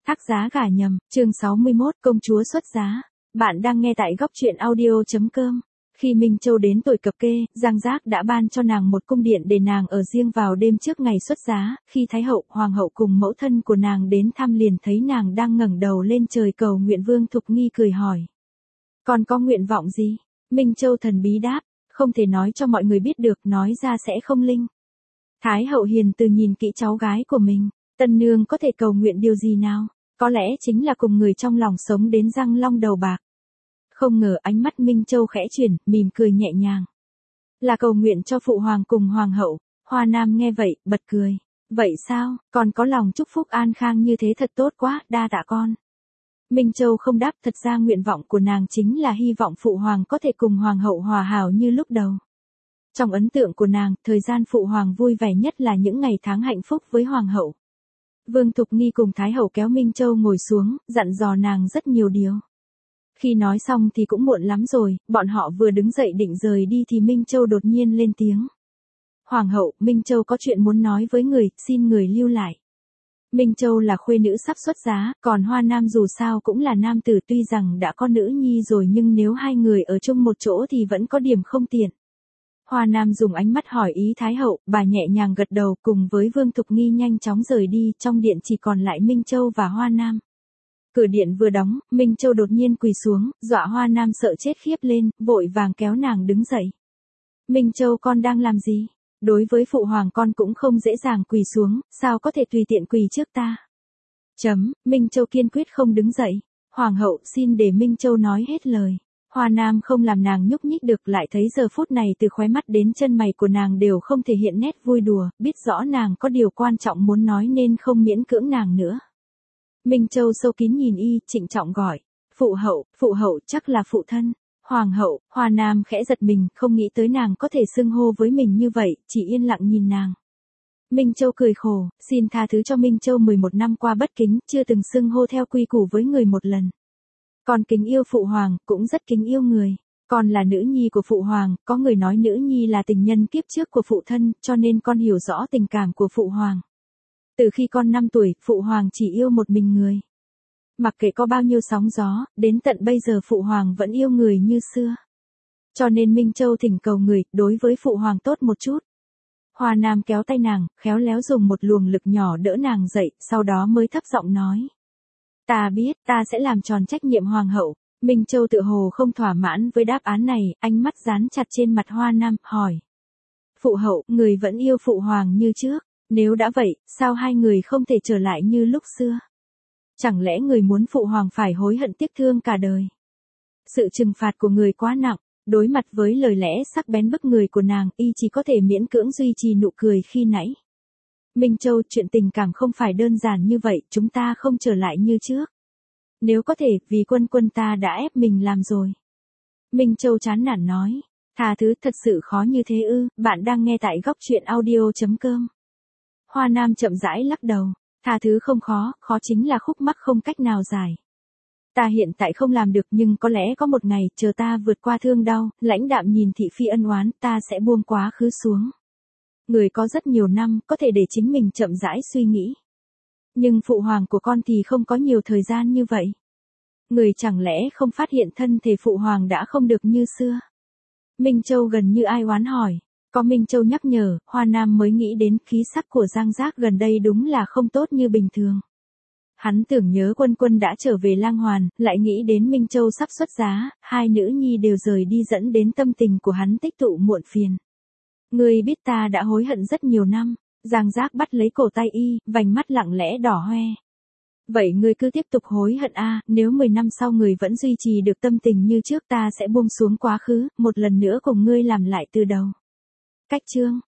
Thác giá gả nhầm, chương 61, công chúa xuất giá. Bạn đang nghe tại góc truyện audio.com. Khi Minh Châu đến tuổi cập kê, Giang Giác đã ban cho nàng một cung điện để nàng ở riêng vào đêm trước ngày xuất giá. Khi Thái hậu, Hoàng hậu cùng mẫu thân của nàng đến thăm liền thấy nàng đang ngẩng đầu lên trời cầu nguyện. Vương Thục Nghi cười hỏi: "Còn có nguyện vọng gì?" Minh Châu thần bí đáp: "Không thể nói cho mọi người biết được, nói ra sẽ không linh." Thái hậu hiền từ nhìn kỹ cháu gái của mình. Tân nương có thể cầu nguyện điều gì nào? Có lẽ chính là cùng người trong lòng sống đến răng long đầu bạc. Không ngờ ánh mắt Minh Châu khẽ chuyển, mỉm cười nhẹ nhàng. Là cầu nguyện cho phụ hoàng cùng hoàng hậu. Hoa Nam nghe vậy, bật cười. Vậy sao, còn có lòng chúc phúc an khang như thế thật tốt quá, đa tạ con. Minh Châu không đáp, thật ra nguyện vọng của nàng chính là hy vọng phụ hoàng có thể cùng hoàng hậu hòa hảo như lúc đầu. Trong ấn tượng của nàng, thời gian phụ hoàng vui vẻ nhất là những ngày tháng hạnh phúc với hoàng hậu. Vương Thục Nghi cùng Thái hậu kéo Minh Châu ngồi xuống, dặn dò nàng rất nhiều điều. Khi nói xong thì cũng muộn lắm rồi, bọn họ vừa đứng dậy định rời đi thì Minh Châu đột nhiên lên tiếng. Hoàng hậu, Minh Châu có chuyện muốn nói với người, xin người lưu lại. Minh Châu là khuê nữ sắp xuất giá, còn Hoa Nam dù sao cũng là nam tử, tuy rằng đã có nữ nhi rồi nhưng nếu hai người ở chung một chỗ thì vẫn có điểm không tiện. Hoa Nam dùng ánh mắt hỏi ý Thái hậu, bà nhẹ nhàng gật đầu cùng với Vương Thục Nghi nhanh chóng rời đi, trong điện chỉ còn lại Minh Châu và Hoa Nam. Cửa điện vừa đóng, Minh Châu đột nhiên quỳ xuống, dọa Hoa Nam sợ chết khiếp lên, vội vàng kéo nàng đứng dậy. Minh Châu, con đang làm gì? Đối với phụ hoàng con cũng không dễ dàng quỳ xuống, sao có thể tùy tiện quỳ trước ta? Minh Châu kiên quyết không đứng dậy. Hoàng hậu, xin để Minh Châu nói hết lời. Hoa Nam không làm nàng nhúc nhích được, lại thấy giờ phút này từ khóe mắt đến chân mày của nàng đều không thể hiện nét vui đùa, biết rõ nàng có điều quan trọng muốn nói nên không miễn cưỡng nàng nữa. Minh Châu sâu kín nhìn y, trịnh trọng gọi: phụ hậu, chắc là phụ thân. Hoàng hậu. Hoa Nam khẽ giật mình, không nghĩ tới nàng có thể xưng hô với mình như vậy, chỉ yên lặng nhìn nàng. Minh Châu cười khổ, xin tha thứ cho Minh Châu 11 năm qua bất kính, chưa từng xưng hô theo quy củ với người một lần. Con kính yêu phụ hoàng, cũng rất kính yêu người. Con là nữ nhi của phụ hoàng, có người nói nữ nhi là tình nhân kiếp trước của phụ thân, cho nên con hiểu rõ tình cảm của phụ hoàng. Từ khi con 5 tuổi, phụ hoàng chỉ yêu một mình người. Mặc kệ có bao nhiêu sóng gió, đến tận bây giờ phụ hoàng vẫn yêu người như xưa. Cho nên Minh Châu thỉnh cầu người, đối với phụ hoàng tốt một chút. Hoa Nam kéo tay nàng, khéo léo dùng một luồng lực nhỏ đỡ nàng dậy, sau đó mới thấp giọng nói: Ta biết, ta sẽ làm tròn trách nhiệm hoàng hậu. Minh Châu tự hồ không thỏa mãn với đáp án này, ánh mắt dán chặt trên mặt Hoa Nam, hỏi: Phụ hậu, người vẫn yêu phụ hoàng như trước, nếu đã vậy, sao hai người không thể trở lại như lúc xưa? Chẳng lẽ người muốn phụ hoàng phải hối hận tiếc thương cả đời? Sự trừng phạt của người quá nặng. Đối mặt với lời lẽ sắc bén bức người của nàng, y chỉ có thể miễn cưỡng duy trì nụ cười khi nãy. Minh Châu, chuyện tình cảm không phải đơn giản như vậy, chúng ta không trở lại như trước. Nếu có thể, vì quân ta đã ép mình làm rồi. Minh Châu chán nản nói: Tha thứ, thật sự khó như thế ư? Bạn đang nghe tại góc truyện audio.com. Hoa Nam chậm rãi lắc đầu: Tha thứ không khó, khó chính là khúc mắc không cách nào giải. Ta hiện tại không làm được, nhưng có lẽ có một ngày, chờ ta vượt qua thương đau, lãnh đạm nhìn thị phi ân oán, ta sẽ buông quá khứ xuống. Người có rất nhiều năm, có thể để chính mình chậm rãi suy nghĩ. Nhưng phụ hoàng của con thì không có nhiều thời gian như vậy. Người chẳng lẽ không phát hiện thân thể phụ hoàng đã không được như xưa? Minh Châu gần như ai oán hỏi. Có Minh Châu nhắc nhở, Hoa Nam mới nghĩ đến khí sắc của Giang Giác gần đây đúng là không tốt như bình thường. Hắn tưởng nhớ quân đã trở về Lang Hoàn, lại nghĩ đến Minh Châu sắp xuất giá, hai nữ nhi đều rời đi dẫn đến tâm tình của hắn tích tụ muộn phiền. Ngươi biết ta đã hối hận rất nhiều năm. Giang Giác bắt lấy cổ tay y, vành mắt lặng lẽ đỏ hoe. Vậy ngươi cứ tiếp tục hối hận a, nếu 10 năm sau người vẫn duy trì được tâm tình như trước ta sẽ buông xuống quá khứ, một lần nữa cùng ngươi làm lại từ đầu. Cách chương